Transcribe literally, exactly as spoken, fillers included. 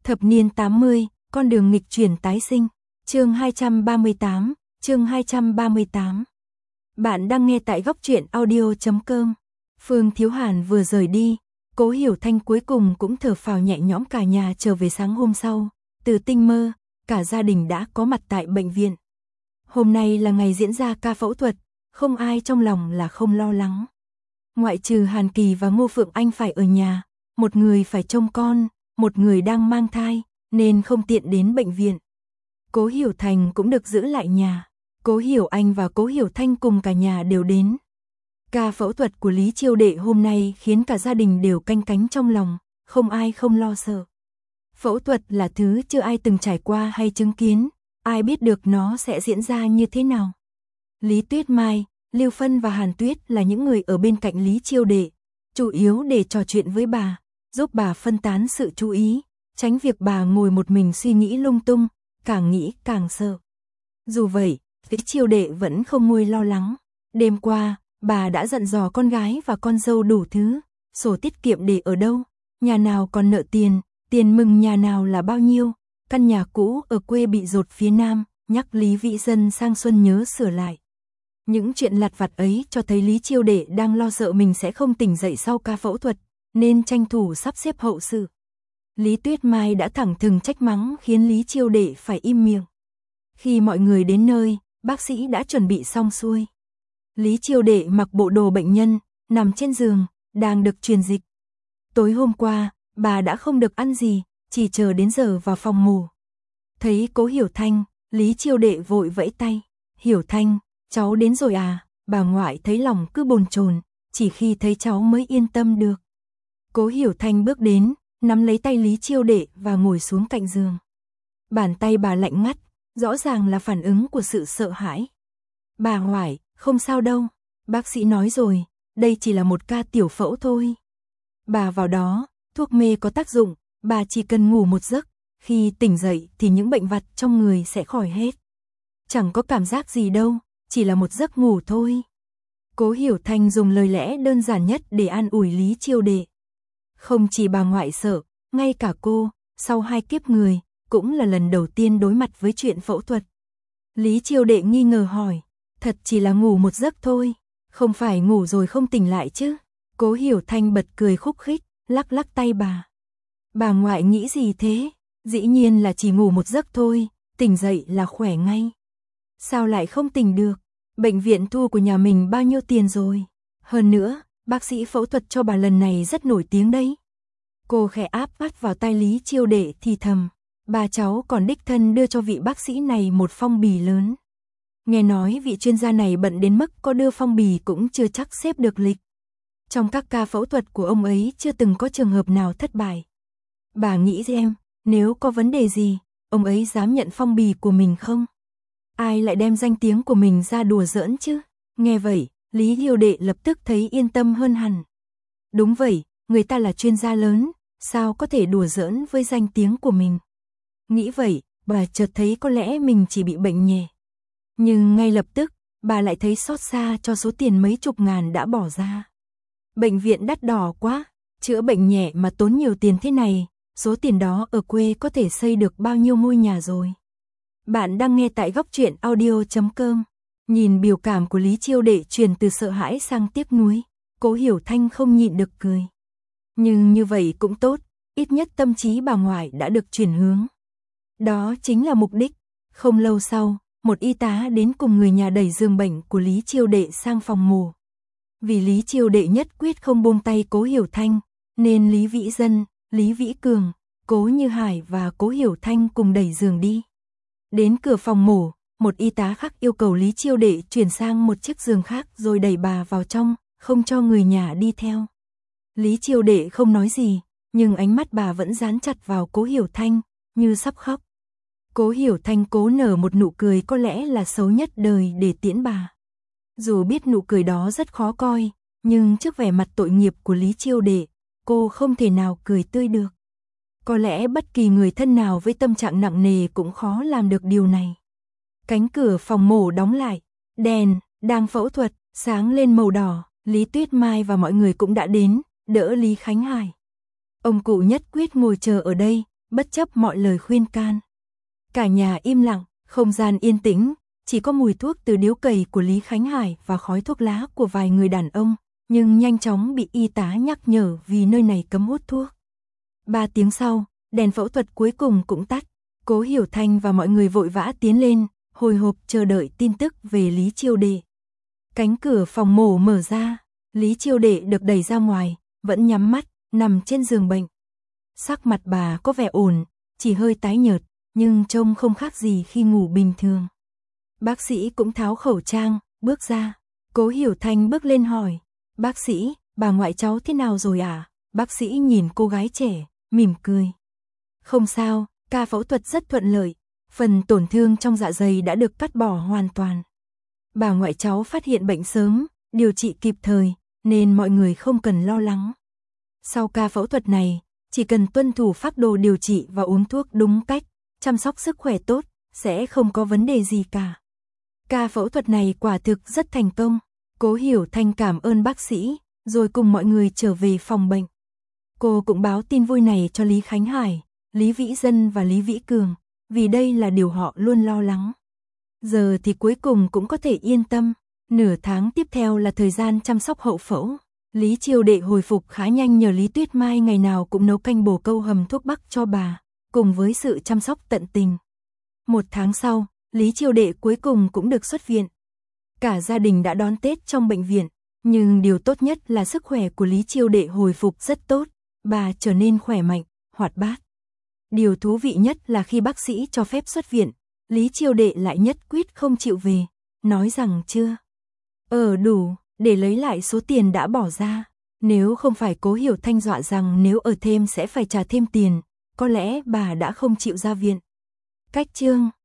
Thập niên tám mươi, con đường nghịch chuyển tái sinh. Chương hai trăm ba mươi tám, chương hai trăm ba mươi tám. Bạn đang nghe tại góc truyện audio chấm com. Phương Thiếu Hàn vừa rời đi, Cố Hiểu Thanh cuối cùng cũng thở phào nhẹ nhõm. Cả nhà trở về sáng hôm sau, từ tinh mơ, cả gia đình đã có mặt tại bệnh viện. Hôm nay là ngày diễn ra ca phẫu thuật, không ai trong lòng là không lo lắng. Ngoại trừ Hàn Kỳ và Ngô Phượng Anh phải ở nhà, một người phải trông con, một người đang mang thai, nên không tiện đến bệnh viện. Cố Hiểu Thành cũng được giữ lại nhà. Cố Hiểu Anh và Cố Hiểu Thanh cùng cả nhà đều đến. Ca phẫu thuật của Lý Chiêu Đệ hôm nay khiến cả gia đình đều canh cánh trong lòng, không ai không lo sợ. Phẫu thuật là thứ chưa ai từng trải qua hay chứng kiến, ai biết được nó sẽ diễn ra như thế nào. Lý Tuyết Mai, Lưu Phân và Hàn Tuyết là những người ở bên cạnh Lý Chiêu Đệ, chủ yếu để trò chuyện với bà, giúp bà phân tán sự chú ý, tránh việc bà ngồi một mình suy nghĩ lung tung, càng nghĩ càng sợ. Dù vậy, Lý Chiêu Đệ vẫn không nguôi lo lắng. Đêm qua, bà đã dặn dò con gái và con dâu đủ thứ, sổ tiết kiệm để ở đâu, nhà nào còn nợ tiền, tiền mừng nhà nào là bao nhiêu, căn nhà cũ ở quê bị dột phía nam, nhắc Lý Vĩ Dân sang xuân nhớ sửa lại. Những chuyện lặt vặt ấy cho thấy Lý Chiêu Đệ đang lo sợ mình sẽ không tỉnh dậy sau ca phẫu thuật, nên tranh thủ sắp xếp hậu sự. Lý Tuyết Mai đã thẳng thừng trách mắng khiến Lý Chiêu Đệ phải im miệng. Khi mọi người đến nơi, bác sĩ đã chuẩn bị xong xuôi. Lý Chiêu Đệ mặc bộ đồ bệnh nhân, nằm trên giường, đang được truyền dịch. Tối hôm qua, bà đã không được ăn gì, chỉ chờ đến giờ vào phòng ngủ. Thấy Cố Hiểu Thanh, Lý Chiêu Đệ vội vẫy tay. Hiểu Thanh, cháu đến rồi à? Bà ngoại thấy lòng cứ bồn chồn, chỉ khi thấy cháu mới yên tâm được. Cố Hiểu Thanh bước đến, nắm lấy tay Lý Chiêu Đệ và ngồi xuống cạnh giường. Bàn tay bà lạnh ngắt, rõ ràng là phản ứng của sự sợ hãi. Bà ngoại, không sao đâu, bác sĩ nói rồi, đây chỉ là một ca tiểu phẫu thôi. Bà vào đó, thuốc mê có tác dụng, bà chỉ cần ngủ một giấc, khi tỉnh dậy thì những bệnh vặt trong người sẽ khỏi hết. Chẳng có cảm giác gì đâu, chỉ là một giấc ngủ thôi. Cố Hiểu Thanh dùng lời lẽ đơn giản nhất để an ủi Lý Chiêu Đệ. Không chỉ bà ngoại sợ, ngay cả cô, sau hai kiếp người, cũng là lần đầu tiên đối mặt với chuyện phẫu thuật. Lý Chiêu Đệ nghi ngờ hỏi, thật chỉ là ngủ một giấc thôi, không phải ngủ rồi không tỉnh lại chứ? Cố Hiểu Thanh bật cười khúc khích, lắc lắc tay bà. Bà ngoại nghĩ gì thế? Dĩ nhiên là chỉ ngủ một giấc thôi, tỉnh dậy là khỏe ngay. Sao lại không tỉnh được? Bệnh viện thu của nhà mình bao nhiêu tiền rồi? Hơn nữa, bác sĩ phẫu thuật cho bà lần này rất nổi tiếng đấy. Cô khẽ áp mắt vào tai Lý Chiêu Đệ thì thầm, bà cháu còn đích thân đưa cho vị bác sĩ này một phong bì lớn. Nghe nói vị chuyên gia này bận đến mức có đưa phong bì cũng chưa chắc xếp được lịch. Trong các ca phẫu thuật của ông ấy chưa từng có trường hợp nào thất bại. Bà nghĩ xem, nếu có vấn đề gì, ông ấy dám nhận phong bì của mình không? Ai lại đem danh tiếng của mình ra đùa giỡn chứ? Nghe vậy, Lý Chiêu Đệ lập tức thấy yên tâm hơn hẳn. Đúng vậy, người ta là chuyên gia lớn, sao có thể đùa giỡn với danh tiếng của mình? Nghĩ vậy, bà chợt thấy có lẽ mình chỉ bị bệnh nhẹ. Nhưng ngay lập tức, bà lại thấy xót xa cho số tiền mấy chục ngàn đã bỏ ra. Bệnh viện đắt đỏ quá, chữa bệnh nhẹ mà tốn nhiều tiền thế này, số tiền đó ở quê có thể xây được bao nhiêu ngôi nhà rồi. Bạn đang nghe tại góc truyện audio chấm com. Nhìn biểu cảm của Lý Chiêu Đệ chuyển từ sợ hãi sang tiếc nuối, Cố Hiểu Thanh không nhịn được cười. Nhưng như vậy cũng tốt, ít nhất tâm trí bà ngoại đã được chuyển hướng. Đó chính là mục đích. Không lâu sau, một y tá đến cùng người nhà đẩy giường bệnh của Lý Chiêu Đệ sang phòng mổ. Vì Lý Chiêu Đệ nhất quyết không buông tay Cố Hiểu Thanh, nên Lý Vĩ Dân, Lý Vĩ Cường, Cố Như Hải và Cố Hiểu Thanh cùng đẩy giường đi. Đến cửa phòng mổ, một y tá khác yêu cầu Lý Chiêu Đệ chuyển sang một chiếc giường khác rồi đẩy bà vào trong, không cho người nhà đi theo. Lý Chiêu Đệ không nói gì, nhưng ánh mắt bà vẫn dán chặt vào Cố Hiểu Thanh, như sắp khóc. Cố Hiểu Thanh cố nở một nụ cười có lẽ là xấu nhất đời để tiễn bà. Dù biết nụ cười đó rất khó coi, nhưng trước vẻ mặt tội nghiệp của Lý Chiêu Đệ, cô không thể nào cười tươi được. Có lẽ bất kỳ người thân nào với tâm trạng nặng nề cũng khó làm được điều này. Cánh cửa phòng mổ đóng lại, đèn đang phẫu thuật sáng lên màu đỏ, Lý Tuyết Mai và mọi người cũng đã đến, đỡ Lý Khánh Hải. Ông cụ nhất quyết ngồi chờ ở đây, bất chấp mọi lời khuyên can. Cả nhà im lặng, không gian yên tĩnh, chỉ có mùi thuốc từ điếu cày của Lý Khánh Hải và khói thuốc lá của vài người đàn ông, nhưng nhanh chóng bị y tá nhắc nhở vì nơi này cấm hút thuốc. Ba tiếng sau, đèn phẫu thuật cuối cùng cũng tắt. Cố Hiểu Thanh và mọi người vội vã tiến lên, hồi hộp chờ đợi tin tức về Lý Chiêu Đệ. Cánh cửa phòng mổ mở ra, Lý Chiêu Đệ được đẩy ra ngoài, vẫn nhắm mắt, nằm trên giường bệnh. Sắc mặt bà có vẻ ổn, chỉ hơi tái nhợt, nhưng trông không khác gì khi ngủ bình thường. Bác sĩ cũng tháo khẩu trang, bước ra. Cố Hiểu Thanh bước lên hỏi, bác sĩ, bà ngoại cháu thế nào rồi à? Bác sĩ nhìn cô gái trẻ, mỉm cười. Không sao, ca phẫu thuật rất thuận lợi, phần tổn thương trong dạ dày đã được cắt bỏ hoàn toàn. Bà ngoại cháu phát hiện bệnh sớm, điều trị kịp thời, nên mọi người không cần lo lắng. Sau ca phẫu thuật này, chỉ cần tuân thủ phác đồ điều trị và uống thuốc đúng cách, chăm sóc sức khỏe tốt, sẽ không có vấn đề gì cả. Ca phẫu thuật này quả thực rất thành công. Cố Hiểu Thanh cảm ơn bác sĩ, rồi cùng mọi người trở về phòng bệnh. Cô cũng báo tin vui này cho Lý Khánh Hải, Lý Vĩ Dân và Lý Vĩ Cường, vì đây là điều họ luôn lo lắng. Giờ thì cuối cùng cũng có thể yên tâm, nửa tháng tiếp theo là thời gian chăm sóc hậu phẫu. Lý Chiêu Đệ hồi phục khá nhanh nhờ Lý Tuyết Mai ngày nào cũng nấu canh bồ câu hầm thuốc bắc cho bà, cùng với sự chăm sóc tận tình. Một tháng sau, Lý Chiêu Đệ cuối cùng cũng được xuất viện. Cả gia đình đã đón Tết trong bệnh viện, nhưng điều tốt nhất là sức khỏe của Lý Chiêu Đệ hồi phục rất tốt, bà trở nên khỏe mạnh, hoạt bát. Điều thú vị nhất là khi bác sĩ cho phép xuất viện, Lý Chiêu Đệ lại nhất quyết không chịu về, nói rằng chưa ở đủ để lấy lại số tiền đã bỏ ra. Nếu không phải Cố Hiểu Thanh dọa rằng nếu ở thêm sẽ phải trả thêm tiền, có lẽ bà đã không chịu ra viện. Cách chương